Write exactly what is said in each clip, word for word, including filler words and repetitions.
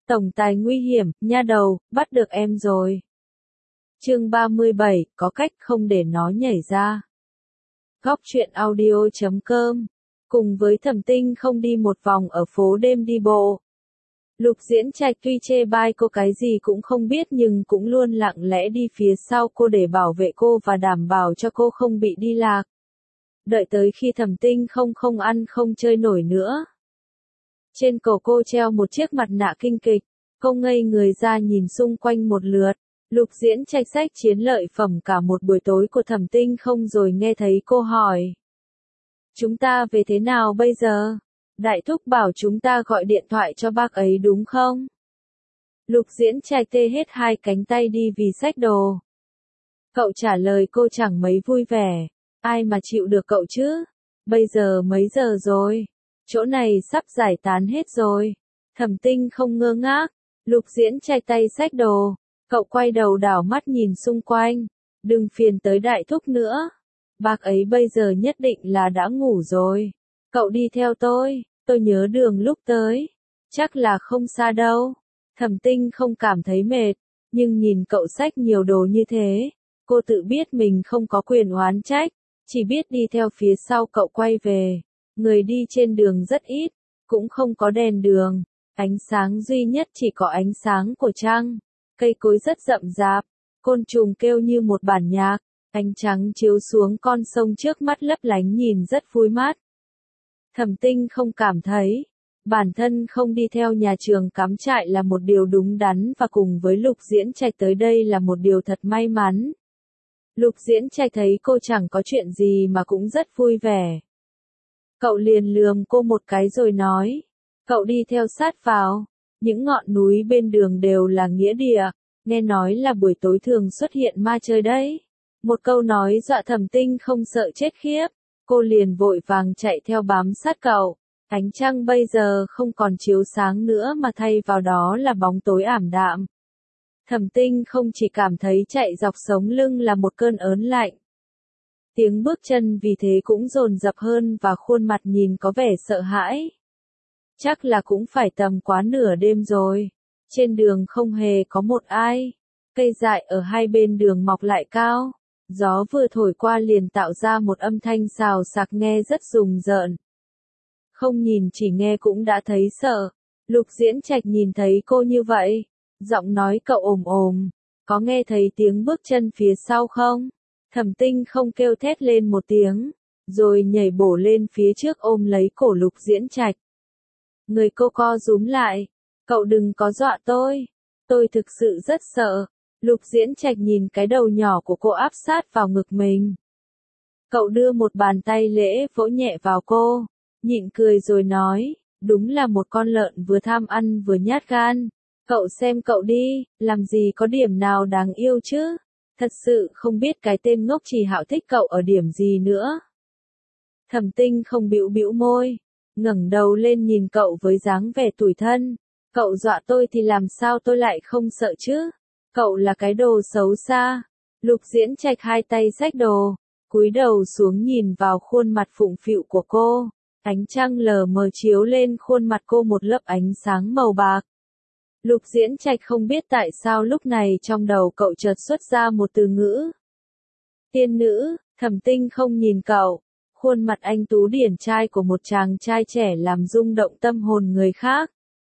Tổng tài nguy hiểm, nha đầu, bắt được em rồi. Chương ba mươi bảy, có cách không để nó nhảy ra. Góc truyện audio chấm com. Cùng với Thẩm Tinh không đi một vòng ở phố đêm đi bộ. Lục Diễn Trạch tuy chê bai cô cái gì cũng không biết nhưng cũng luôn lặng lẽ đi phía sau cô để bảo vệ cô và đảm bảo cho cô không bị đi lạc. Đợi tới khi Thẩm Tinh không không ăn không chơi nổi nữa. Trên cổ cô treo một chiếc mặt nạ kinh kịch, cô ngây người ra nhìn xung quanh một lượt. Lục Diễn Trạch xách chiến lợi phẩm cả một buổi tối của Thẩm Tinh không rồi nghe thấy cô hỏi. Chúng ta về thế nào bây giờ? Đại thúc bảo chúng ta gọi điện thoại cho bác ấy đúng không? Lục Diễn Trạch tê hết hai cánh tay đi vì xách đồ. Cậu trả lời cô chẳng mấy vui vẻ. Ai mà chịu được cậu chứ? Bây giờ mấy giờ rồi? Chỗ này sắp giải tán hết rồi. Thẩm Tinh không ngơ ngác. Lục Diễn Trạch tay xách đồ. Cậu quay đầu đảo mắt nhìn xung quanh. Đừng phiền tới đại thúc nữa. Bác ấy bây giờ nhất định là đã ngủ rồi. Cậu đi theo tôi, tôi nhớ đường lúc tới. Chắc là không xa đâu. Thẩm Tinh không cảm thấy mệt, nhưng nhìn cậu xách nhiều đồ như thế, cô tự biết mình không có quyền oán trách, chỉ biết đi theo phía sau cậu quay về. Người đi trên đường rất ít, cũng không có đèn đường, ánh sáng duy nhất chỉ có ánh sáng của trăng. Cây cối rất rậm rạp, côn trùng kêu như một bản nhạc, ánh trắng chiếu xuống con sông trước mắt lấp lánh nhìn rất vui mắt. Thẩm Tinh không cảm thấy, bản thân không đi theo nhà trường cắm trại là một điều đúng đắn và cùng với Lục Diễn Trạch tới đây là một điều thật may mắn. Lục Diễn Trạch thấy cô chẳng có chuyện gì mà cũng rất vui vẻ. Cậu liền lườm cô một cái rồi nói, cậu đi theo sát vào, những ngọn núi bên đường đều là nghĩa địa, nghe nói là buổi tối thường xuất hiện ma chơi đấy. Một câu nói dọa Thẩm Tinh không sợ chết khiếp, cô liền vội vàng chạy theo bám sát cậu. Ánh trăng bây giờ không còn chiếu sáng nữa mà thay vào đó là bóng tối ảm đạm. Thẩm Tinh không chỉ cảm thấy chạy dọc sống lưng là một cơn ớn lạnh. Tiếng bước chân vì thế cũng dồn dập hơn và khuôn mặt nhìn có vẻ sợ hãi. Chắc là cũng phải tầm quá nửa đêm rồi. Trên đường không hề có một ai. Cây dại ở hai bên đường mọc lại cao. Gió vừa thổi qua liền tạo ra một âm thanh xào xạc nghe rất rùng rợn. Không nhìn chỉ nghe cũng đã thấy sợ. Lục Diễn Trạch nhìn thấy cô như vậy. Giọng nói cậu ồm ồm. Có nghe thấy tiếng bước chân phía sau không? Thẩm Tinh không kêu thét lên một tiếng. Rồi nhảy bổ lên phía trước ôm lấy cổ Lục Diễn Trạch. Người cô co rúm lại. Cậu đừng có dọa tôi. Tôi thực sự rất sợ. Lục Diễn Trạch nhìn cái đầu nhỏ của cô áp sát vào ngực mình. Cậu đưa một bàn tay lễ vỗ nhẹ vào cô. Nhịn cười rồi nói. Đúng là một con lợn vừa tham ăn vừa nhát gan. Cậu xem cậu đi, làm gì có điểm nào đáng yêu chứ. Thật sự không biết cái tên ngốc Trì Hạo thích cậu ở điểm gì nữa. Thẩm Tinh không bĩu bĩu môi. Ngẩng đầu lên nhìn cậu với dáng vẻ tủi thân. Cậu dọa tôi thì làm sao tôi lại không sợ chứ? Cậu là cái đồ xấu xa. Lục Diễn Trạch hai tay xách đồ, cúi đầu xuống nhìn vào khuôn mặt phụng phịu của cô. Ánh trăng lờ mờ chiếu lên khuôn mặt cô một lớp ánh sáng màu bạc. Lục Diễn Trạch không biết tại sao lúc này trong đầu cậu chợt xuất ra một từ ngữ. Tiên nữ. Thẩm Tinh không nhìn cậu. Khuôn mặt anh tú điển trai của một chàng trai trẻ làm rung động tâm hồn người khác.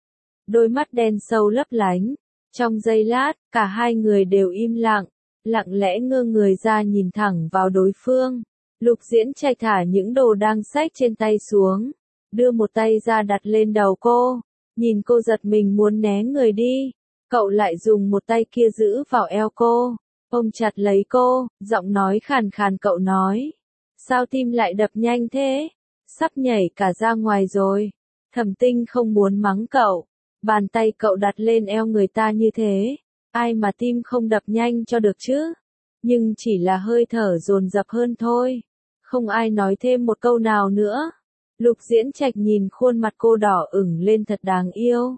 Đôi mắt đen sâu lấp lánh. Trong giây lát, cả hai người đều im lặng, lặng lẽ ngơ người ra nhìn thẳng vào đối phương. Lục Diễn Trạch thả những đồ đang xách trên tay xuống, đưa một tay ra đặt lên đầu cô, nhìn cô giật mình muốn né người đi. Cậu lại dùng một tay kia giữ vào eo cô, ôm chặt lấy cô, giọng nói khàn khàn cậu nói. Sao tim lại đập nhanh thế? Sắp nhảy cả ra ngoài rồi. Thẩm Tinh không muốn mắng cậu. Bàn tay cậu đặt lên eo người ta như thế, ai mà tim không đập nhanh cho được chứ? Nhưng chỉ là hơi thở dồn dập hơn thôi. Không ai nói thêm một câu nào nữa. Lục Diễn Trạch nhìn khuôn mặt cô đỏ ửng lên thật đáng yêu.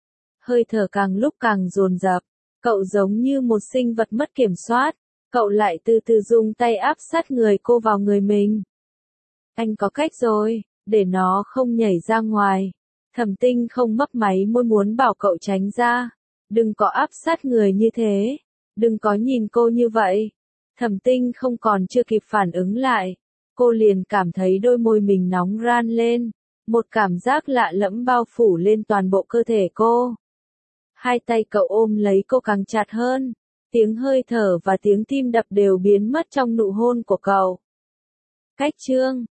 Hơi thở càng lúc càng dồn dập, cậu giống như một sinh vật mất kiểm soát. Cậu lại từ từ dùng tay áp sát người cô vào người mình. Anh có cách rồi, để nó không nhảy ra ngoài. Thẩm Tinh không mấp máy môi muốn bảo cậu tránh ra. Đừng có áp sát người như thế. Đừng có nhìn cô như vậy. Thẩm Tinh không còn chưa kịp phản ứng lại. Cô liền cảm thấy đôi môi mình nóng ran lên. Một cảm giác lạ lẫm bao phủ lên toàn bộ cơ thể cô. Hai tay cậu ôm lấy cô càng chặt hơn. Tiếng hơi thở và tiếng tim đập đều biến mất trong nụ hôn của cậu. Cách chương